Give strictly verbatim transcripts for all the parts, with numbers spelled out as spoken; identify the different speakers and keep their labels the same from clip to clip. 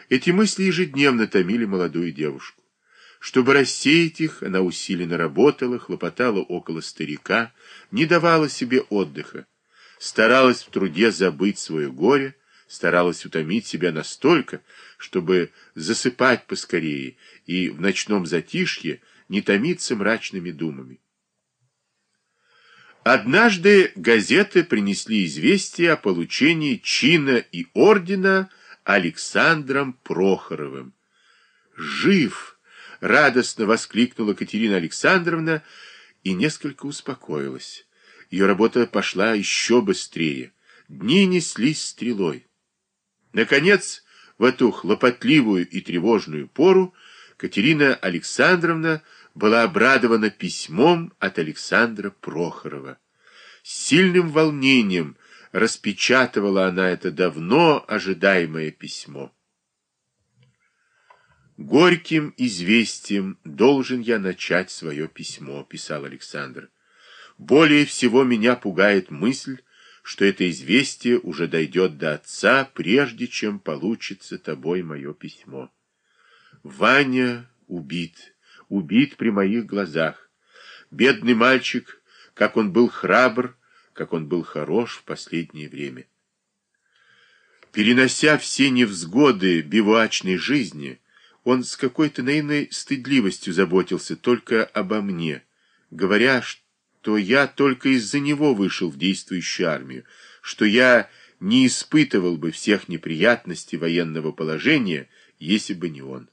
Speaker 1: Эти мысли ежедневно томили молодую девушку. Чтобы рассеять их, она усиленно работала, хлопотала около старика, не давала себе отдыха, старалась в труде забыть свое горе, старалась утомить себя настолько, чтобы засыпать поскорее и в ночном затишье не томиться мрачными думами. Однажды газеты принесли известие о получении чина и ордена Александром Прохоровым. «Жив!» — радостно воскликнула Катерина Александровна и несколько успокоилась. Ее работа пошла еще быстрее. Дни неслись стрелой. Наконец, в эту хлопотливую и тревожную пору Катерина Александровна была обрадована письмом от Александра Прохорова. С сильным волнением распечатывала она это давно ожидаемое письмо. «Горьким известием должен я начать свое письмо», — писал Александр. «Более всего меня пугает мысль, что это известие уже дойдет до отца, прежде чем получится тобой мое письмо. Ваня убит, убит при моих глазах. Бедный мальчик, как он был храбр, как он был хорош в последнее время. Перенося все невзгоды бивуачной жизни, он с какой-то наивной стыдливостью заботился только обо мне, говоря, что я только из-за него вышел в действующую армию, что я не испытывал бы всех неприятностей военного положения, если бы не он.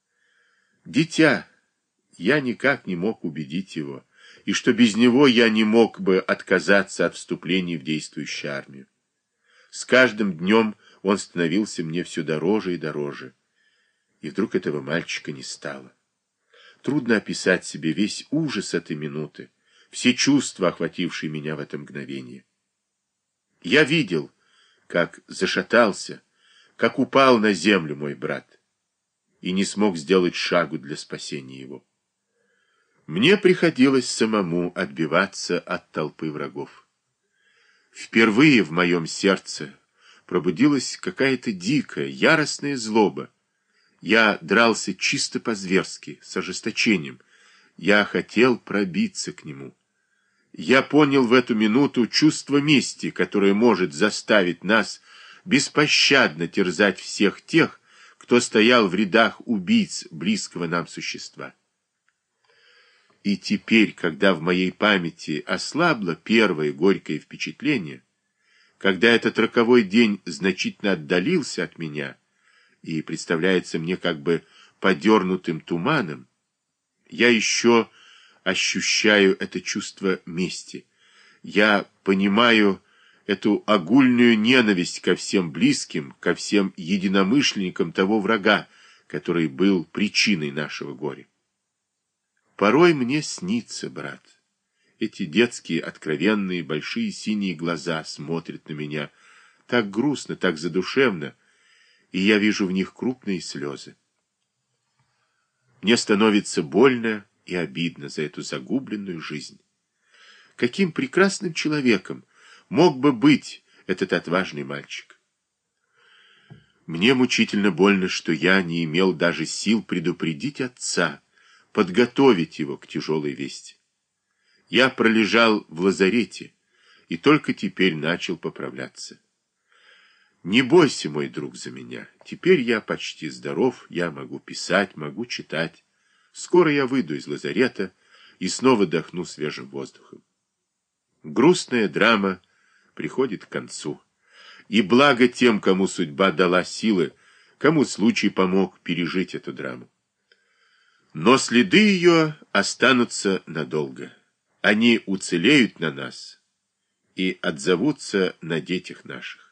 Speaker 1: Дитя, я никак не мог убедить его, и что без него я не мог бы отказаться от вступления в действующую армию. С каждым днем он становился мне все дороже и дороже. И вдруг этого мальчика не стало. Трудно описать себе весь ужас этой минуты, все чувства, охватившие меня в это мгновение. Я видел, как зашатался, как упал на землю мой брат, и не смог сделать шагу для спасения его. Мне приходилось самому отбиваться от толпы врагов. Впервые в моем сердце пробудилась какая-то дикая, яростная злоба. Я дрался чисто по-зверски, с ожесточением. Я хотел пробиться к нему. Я понял в эту минуту чувство мести, которое может заставить нас беспощадно терзать всех тех, кто стоял в рядах убийц близкого нам существа. И теперь, когда в моей памяти ослабло первое горькое впечатление, когда этот роковой день значительно отдалился от меня и представляется мне как бы подернутым туманом, я еще ощущаю это чувство мести. Я понимаю эту огульную ненависть ко всем близким, ко всем единомышленникам того врага, который был причиной нашего горя. Порой мне снится, брат. Эти детские, откровенные, большие синие глаза смотрят на меня так грустно, так задушевно, и я вижу в них крупные слезы. Мне становится больно и обидно за эту загубленную жизнь. Каким прекрасным человеком мог бы быть этот отважный мальчик? Мне мучительно больно, что я не имел даже сил предупредить отца, подготовить его к тяжелой вести. Я пролежал в лазарете и только теперь начал поправляться. Не бойся, мой друг, за меня. Теперь я почти здоров, я могу писать, могу читать. Скоро я выйду из лазарета и снова дохну свежим воздухом. Грустная драма приходит к концу. И благо тем, кому судьба дала силы, кому случай помог пережить эту драму. Но следы ее останутся надолго. Они уцелеют на нас и отзовутся на детях наших.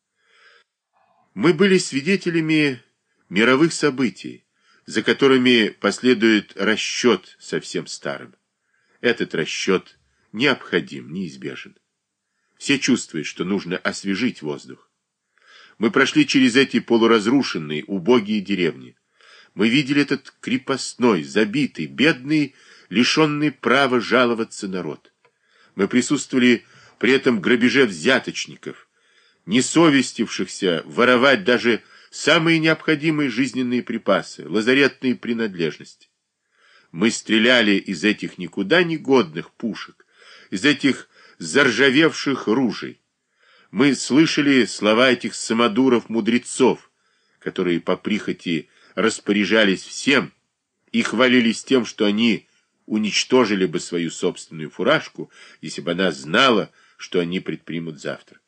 Speaker 1: Мы были свидетелями мировых событий, за которыми последует расчет совсем старым. Этот расчет необходим, неизбежен. Все чувствуют, что нужно освежить воздух. Мы прошли через эти полуразрушенные, убогие деревни. Мы видели этот крепостной, забитый, бедный, лишенный права жаловаться народ. Мы присутствовали при этом грабеже взяточников, не совестившихся воровать даже самые необходимые жизненные припасы, лазаретные принадлежности. Мы стреляли из этих никуда не годных пушек, из этих заржавевших ружей. Мы слышали слова этих самодуров-мудрецов, которые по прихоти распоряжались всем и хвалились тем, что они уничтожили бы свою собственную фуражку, если бы она знала, что они предпримут завтра.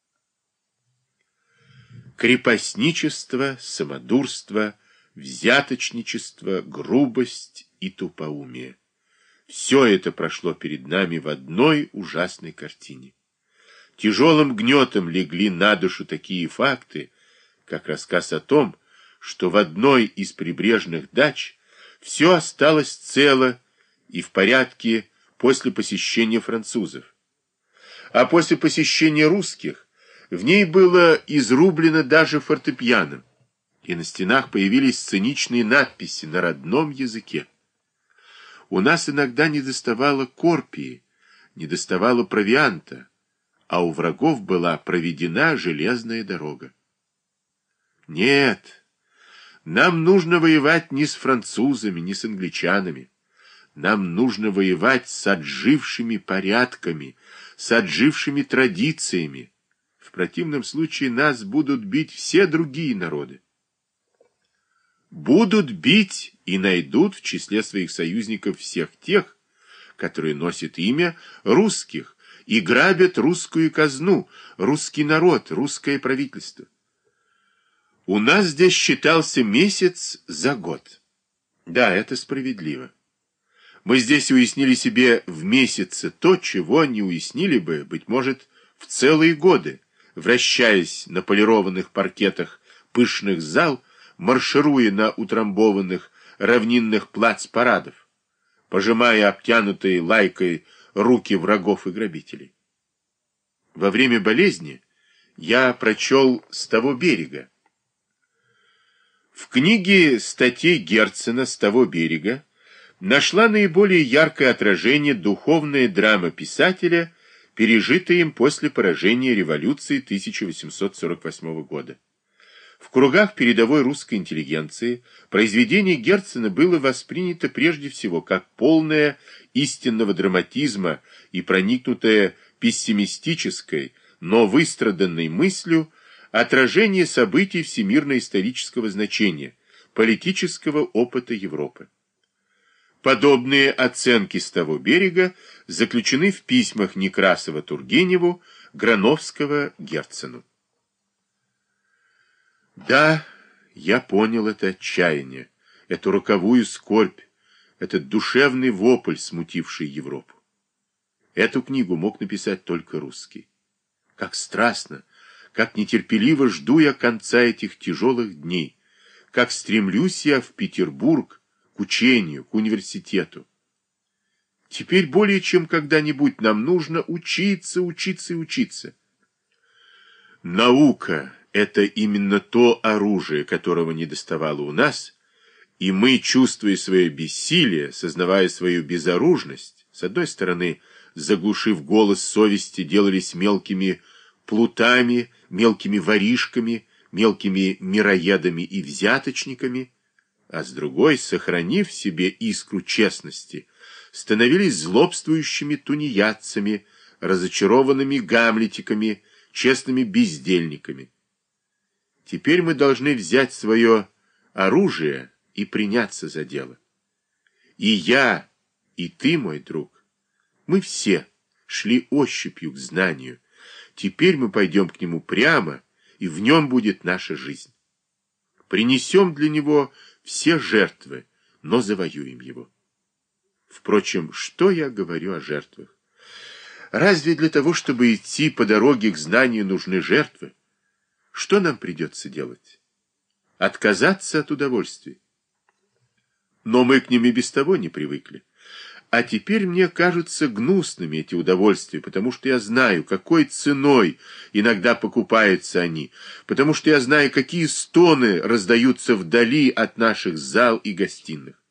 Speaker 1: Крепостничество, самодурство, взяточничество, грубость и тупоумие. Все это прошло перед нами в одной ужасной картине. Тяжелым гнетом легли на душу такие факты, как рассказ о том, что в одной из прибрежных дач все осталось цело и в порядке после посещения французов. А после посещения русских в ней было изрублено даже фортепиано, и на стенах появились сценичные надписи на родном языке. У нас иногда недоставало корпии, недоставало провианта, а у врагов была проведена железная дорога. Нет, нам нужно воевать не с французами, не с англичанами. Нам нужно воевать с отжившими порядками, с отжившими традициями. В противном случае нас будут бить все другие народы. Будут бить и найдут в числе своих союзников всех тех, которые носят имя русских и грабят русскую казну, русский народ, русское правительство. У нас здесь считался месяц за год. Да, это справедливо. Мы здесь уяснили себе в месяце то, чего не уяснили бы, быть может, в целые годы, вращаясь на полированных паркетах пышных зал, маршируя на утрамбованных равнинных плац-парадов, пожимая обтянутые лайкой руки врагов и грабителей. Во время болезни я прочел «С того берега». В книге статей Герцена «С того берега» нашла наиболее яркое отражение духовная драма писателя, пережитая им после поражения революции тысяча восемьсот сорок восьмого года. В кругах передовой русской интеллигенции произведение Герцена было воспринято прежде всего как полное истинного драматизма и проникнутое пессимистической, но выстраданной мыслью отражение событий всемирно-исторического значения, политического опыта Европы. Подобные оценки «С того берега» заключены в письмах Некрасова Тургеневу, Грановского Герцену. Да, я понял это отчаяние, эту роковую скорбь, этот душевный вопль, смутивший Европу. Эту книгу мог написать только русский. Как страстно, как нетерпеливо жду я конца этих тяжелых дней, как стремлюсь я в Петербург, к учению, к университету. Теперь более чем когда-нибудь нам нужно учиться, учиться и учиться. Наука — это именно то оружие, которого недоставало у нас, и мы, чувствуя свое бессилие, сознавая свою безоружность, с одной стороны, заглушив голос совести, делались мелкими плутами, мелкими воришками, мелкими мироедами и взяточниками, а с другой, сохранив в себе искру честности, становились злобствующими тунеядцами, разочарованными гамлетиками, честными бездельниками. Теперь мы должны взять свое оружие и приняться за дело. И я, и ты, мой друг, мы все шли ощупью к знанию. Теперь мы пойдем к нему прямо, и в нем будет наша жизнь. Принесем для него все жертвы, но завоюем его. Впрочем, что я говорю о жертвах? Разве для того, чтобы идти по дороге к знанию, нужны жертвы? Что нам придется делать? Отказаться от удовольствий. Но мы к ним и без того не привыкли. А теперь мне кажутся гнусными эти удовольствия, потому что я знаю, какой ценой иногда покупаются они, потому что я знаю, какие стоны раздаются вдали от наших зал и гостиных.